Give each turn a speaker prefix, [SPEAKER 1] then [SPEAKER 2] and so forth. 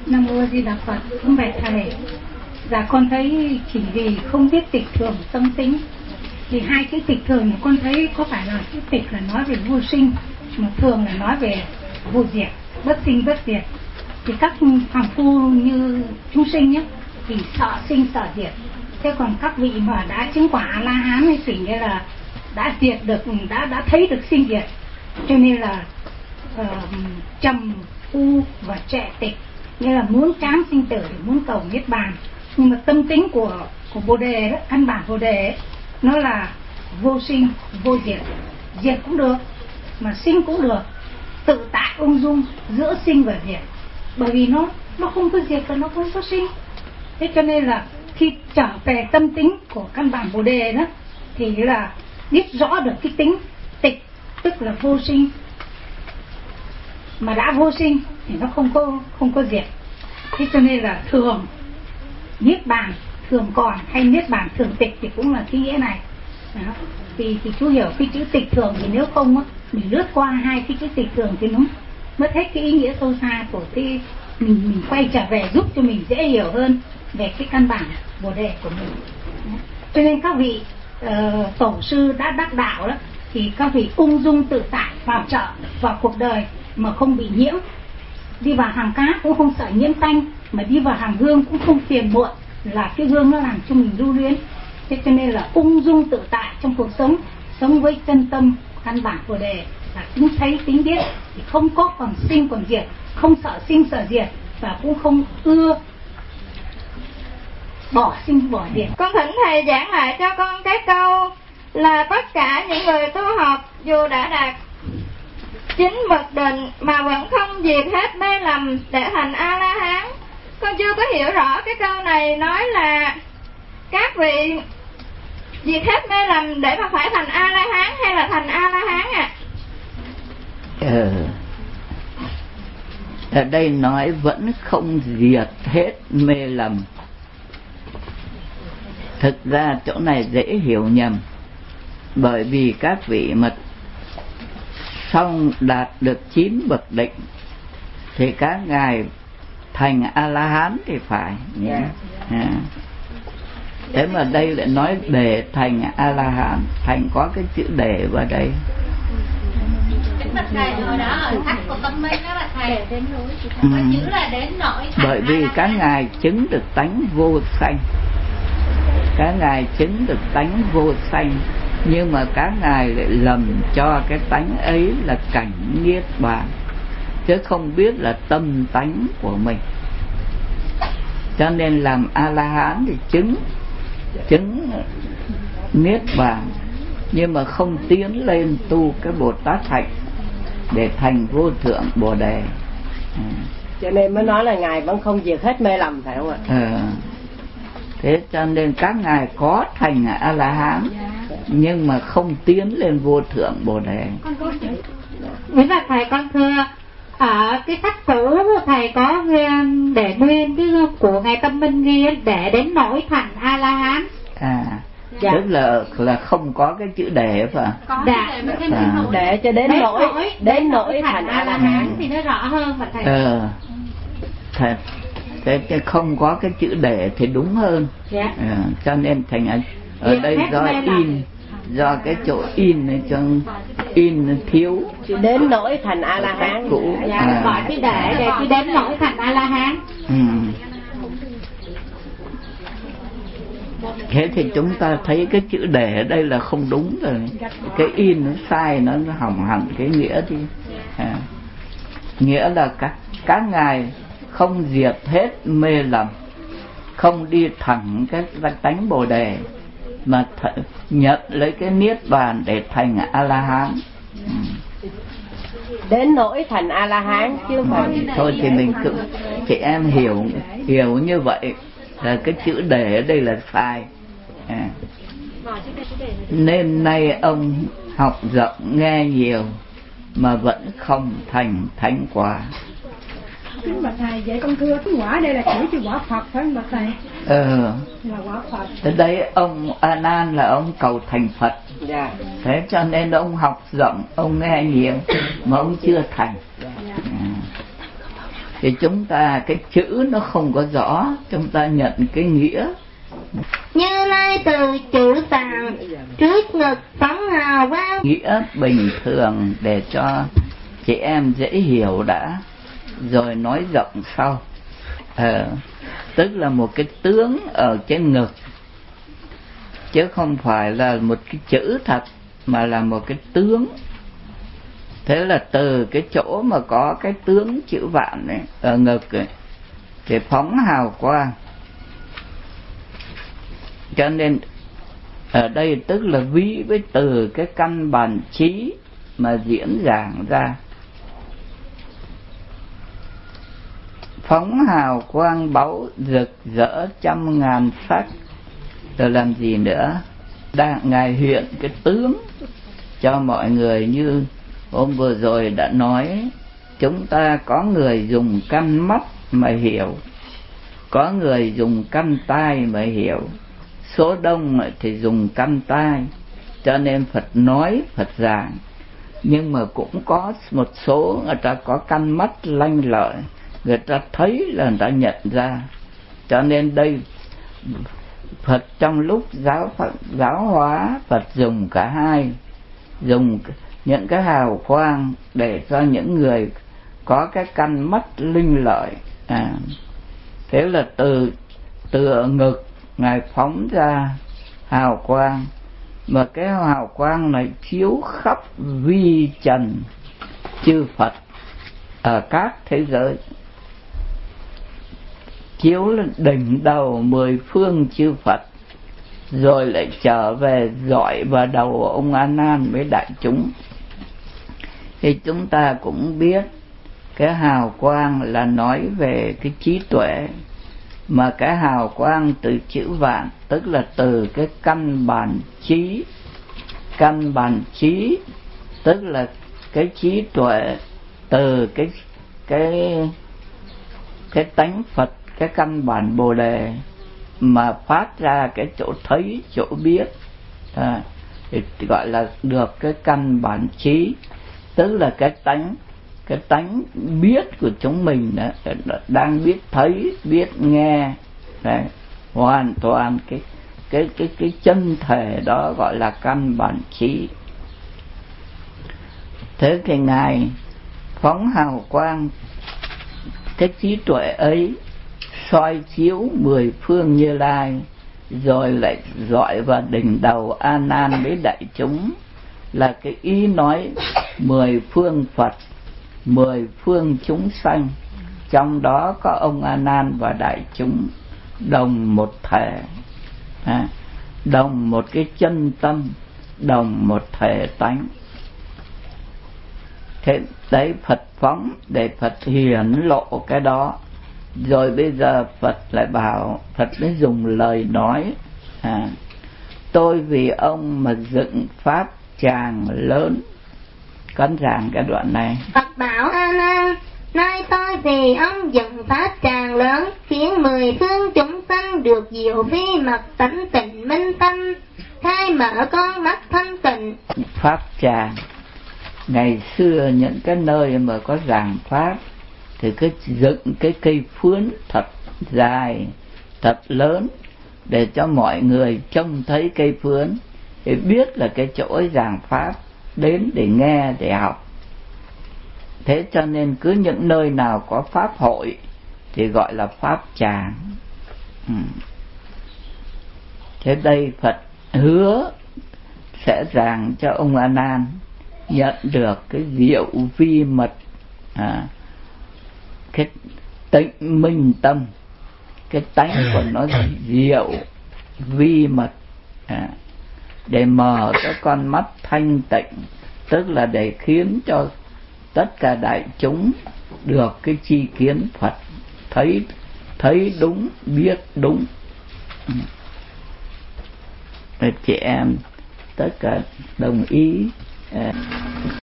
[SPEAKER 1] Nam Mô Di Đà Phật. Cũng bạch thầy, dạ con thấy chỉ vì không biết tịch thường tâm tính, thì hai cái tịch thường con thấy có phải là cái tịch là nói về vô sinh, mà thường là nói về vô diệt, bất sinh bất diệt. Thì các phàm phu như chúng sinh nhé thì sợ sinh sợ diệt, thế còn các vị mà đã chứng quả A La Hán thì chỉ như là đã diệt được, đã thấy được sinh diệt, cho nên là trầm u và trệ tịch, như là muốn tránh sinh tử, muốn cầu niết bàn. Nhưng mà tâm tính của Bồ Đề đó, căn bản Bồ Đề ấy, nó là vô sinh vô diệt, diệt cũng được mà sinh cũng được, tự tại ung dung giữa sinh và diệt, bởi vì nó không có diệt và nó không có sinh. Thế cho nên là khi trở về tâm tính của căn bản Bồ Đề đó thì là biết rõ được cái tính tịch, tức là vô sinh, mà đã vô sinh thì nó không có diệt. Thế cho nên là thường niết bàn thường còn, hay niết bàn thường tịch thì cũng là cái nghĩa này đó. Thì chú hiểu cái chữ tịch thường, thì nếu không á, mình lướt qua hai cái chữ tịch thường thì nó mất hết cái ý nghĩa sâu xa của cái mình quay trở về giúp cho mình dễ hiểu hơn về cái căn bản Bồ Đề của mình đó. Cho nên các vị tổ sư đã đắc đạo đó thì các vị ung dung tự tại vào chợ, vào cuộc đời mà không bị nhiễm. Đi vào hàng cát cũng không sợ nhiễm tanh, mà đi vào hàng hương cũng không phiền muộn, là cái hương nó làm cho mình lưu luyến. Thế cho nên là ung dung tự tại trong cuộc sống, sống với chân tâm căn bản Bồ Đề là tính thấy tính biết, thì không có còn sinh còn diệt, không sợ sinh sợ diệt, và cũng không ưa bỏ sinh bỏ diệt.
[SPEAKER 2] Con thỉnh thầy giảng lại cho con cái câu là tất cả những người tu học dù đã đạt chính bậc định mà vẫn không diệt hết mê lầm để thành A La Hán. Con chưa có hiểu rõ cái câu này nói là các vị diệt hết mê lầm để mà phải thành A La Hán hay là thành A La Hán ạ?
[SPEAKER 3] Ở đây nói vẫn không diệt hết mê lầm. Thực ra chỗ này dễ hiểu nhầm, bởi vì các vị mà xong đạt được 9 bậc định thì các ngài thành A La Hán thì phải. Thế mà đây lại nói để thành A La Hán, thành có cái chữ để vào đây.
[SPEAKER 4] Thầy hồi đó ở thắt của tâm minh đó là thầy có chữ là đến nỗi thành.
[SPEAKER 3] Bởi vì các ngài chứng được tánh vô sanh, các ngài chứng được tánh vô sanh, nhưng mà các ngài lại lầm cho cái tánh ấy là cảnh niết bàn, chứ không biết là tâm tánh của mình. Cho nên làm A La Hán thì chứng niết bàn, nhưng mà không tiến lên tu cái Bồ Tát hạnh để thành vô thượng Bồ Đề.
[SPEAKER 5] Cho nên mới nói là ngài vẫn không diệt hết mê lầm, phải không ạ?
[SPEAKER 3] Thế cho nên các ngài có thành A La Hán nhưng mà không tiến lên vô thượng Bồ Đề.
[SPEAKER 1] Với là thầy con thưa, ở cái sách sử thầy có để nguyên cái của ngài Tâm Minh ghi để đến nỗi thành A La Hán. Tức
[SPEAKER 3] là không có cái chữ để phải không?
[SPEAKER 5] Để cho đến nỗi thành A La Hán
[SPEAKER 1] thì nó rõ hơn mà thầy.
[SPEAKER 3] Cái không có cái chữ để thì đúng hơn. Cho nên thành ở đây do cái chỗ in thiếu,
[SPEAKER 5] đến nỗi thành A La Hán.
[SPEAKER 1] Gọi cái để cái đến nỗi thành A La Hán.
[SPEAKER 3] Thế thì chúng ta thấy cái chữ để ở đây là không đúng rồi, cái in nó sai, nó hỏng hẳn cái nghĩa đi. Nghĩa là các ngài không diệt hết mê lầm, không đi thẳng cái tánh Bồ Đề, mà nhận lấy cái niết bàn để thành A La Hán.
[SPEAKER 5] Đến nỗi thành A La Hán chứ không phải.
[SPEAKER 3] Thôi thì mình cứ chị em hiểu như vậy là cái chữ để ở đây là sai. Nên nay ông học rộng nghe nhiều mà vẫn không thành thánh quả.
[SPEAKER 6] Kính bạch thầy, vậy con thưa cái quả đây là chỉ cho quả Phật phải không bạch thầy? Là quả Phật.
[SPEAKER 3] Ở đây ông A Nan là ông cầu thành Phật. Thế cho nên ông học rộng, ông nghe nhiều mà ông chưa thành. thì chúng ta cái chữ nó không có rõ, chúng ta nhận cái nghĩa.
[SPEAKER 2] Như Lai từ chữ tạng trước ngực phóng hào quang.
[SPEAKER 3] Nghĩa bình thường để cho chị em dễ hiểu đã, rồi nói rộng sau. Tức là một cái tướng ở trên ngực, chứ không phải là một cái chữ thật, mà là một cái tướng. Thế là từ cái chỗ mà có cái tướng chữ vạn ấy, ở ngực ấy, thì phóng hào quang. Cho nên ở đây tức là ví với từ cái căn bản trí mà diễn giảng ra. Phóng hào quang báu rực rỡ trăm ngàn sắc. Rồi làm gì nữa? Ngài hiện cái tướng cho mọi người, như hôm vừa rồi đã nói, chúng ta có người dùng căn mắt mà hiểu, có người dùng căn tai mà hiểu, số đông thì dùng căn tai, cho nên Phật nói, Phật giảng. Nhưng mà cũng có một số người ta có căn mắt lanh lợi, người ta thấy là người ta nhận ra. Cho nên đây Phật trong lúc giáo hóa, Phật dùng cả hai, dùng những cái hào quang để cho những người có cái căn mắt linh lợi. Thế là từ ngực Ngài phóng ra hào quang, mà cái hào quang này chiếu khắp vi trần chư Phật ở các thế giới, chiếu lên đỉnh đầu 10 phương chư Phật, rồi lại trở về dọi vào đầu ông A Nan với đại chúng. Thì chúng ta cũng biết cái hào quang là nói về cái trí tuệ, mà cái hào quang từ chữ vạn tức là từ cái căn bản trí. Căn bản trí tức là cái trí tuệ từ cái tánh Phật, cái căn bản Bồ Đề mà phát ra cái chỗ thấy, chỗ biết, thì gọi là được cái căn bản trí. Tức là cái tánh biết của chúng mình đó, đang biết thấy, biết nghe, đấy, hoàn toàn cái chân thể đó gọi là căn bản trí. Thế thì Ngài phóng hào quang, cái trí tuệ ấy soi chiếu 10 phương Như Lai, rồi lại dọi vào đỉnh đầu A Nan với đại chúng, là cái ý nói 10 phương Phật, 10 phương chúng sanh, trong đó có ông A Nan và đại chúng đồng một thể, đồng một cái chân tâm, đồng một thể tánh. Thế đấy Phật phóng để Phật hiển lộ cái đó. Rồi bây giờ Phật lại bảo, Phật mới dùng lời nói, tôi vì ông mà dựng pháp tràng lớn. Con giảng cái đoạn này.
[SPEAKER 2] Phật bảo A Nan, nay tôi vì ông dựng pháp tràng lớn, khiến 10 phương chúng sanh được diệu vi mật tánh tịnh minh tâm, khai mở con mắt thanh tịnh.
[SPEAKER 3] Pháp tràng, ngày xưa những cái nơi mà có giảng pháp thì cứ dựng cái cây phướn thật dài, thật lớn, để cho mọi người trông thấy cây phướn để biết là cái chỗ giảng pháp, đến để nghe, để học. Thế cho nên cứ những nơi nào có pháp hội thì gọi là pháp tràng. Thế đây Phật hứa sẽ giảng cho ông A Nan nhận được cái diệu vi mật, cái tịnh minh tâm, cái tánh của nó diệu vi mật, để mở cái con mắt thanh tịnh, tức là để khiến cho tất cả đại chúng được cái tri kiến Phật, thấy đúng, biết đúng. Chị em tất cả đồng ý.